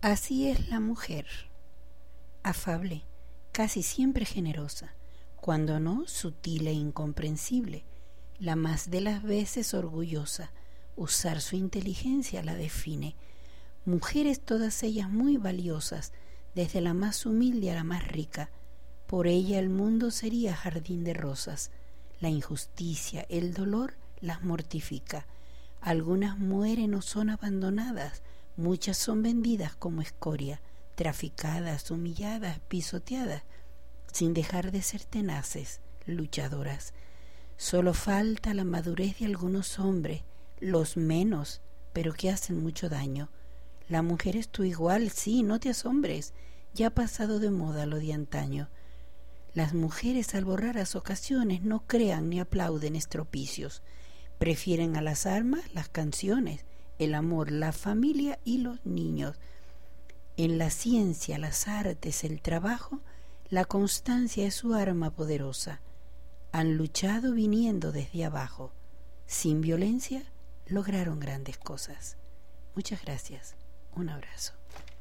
Así es la mujer, afable, casi siempre generosa, cuando no, sutil e incomprensible, la más de las veces orgullosa, usar su inteligencia la define. Mujeres todas ellas muy valiosas, desde la más humilde a la más rica, por ella el mundo sería jardín de rosas. La injusticia, el dolor las mortifica. Algunas mueren o son abandonadas, muchas son vendidas como escoria, traficadas, humilladas, pisoteadas, sin dejar de ser tenaces, luchadoras. Solo falta la madurez de algunos hombres, los menos, pero que hacen mucho daño. La mujer es tu igual, sí, no te asombres, ya ha pasado de moda lo de antaño. Las mujeres, salvo raras ocasiones, no crean ni aplauden estropicios. Prefieren a las armas las canciones, el amor, la familia y los niños. En la ciencia, las artes, el trabajo, la constancia es su arma poderosa. Han luchado viniendo desde abajo. Sin violencia lograron grandes cosas. Muchas gracias. Un abrazo.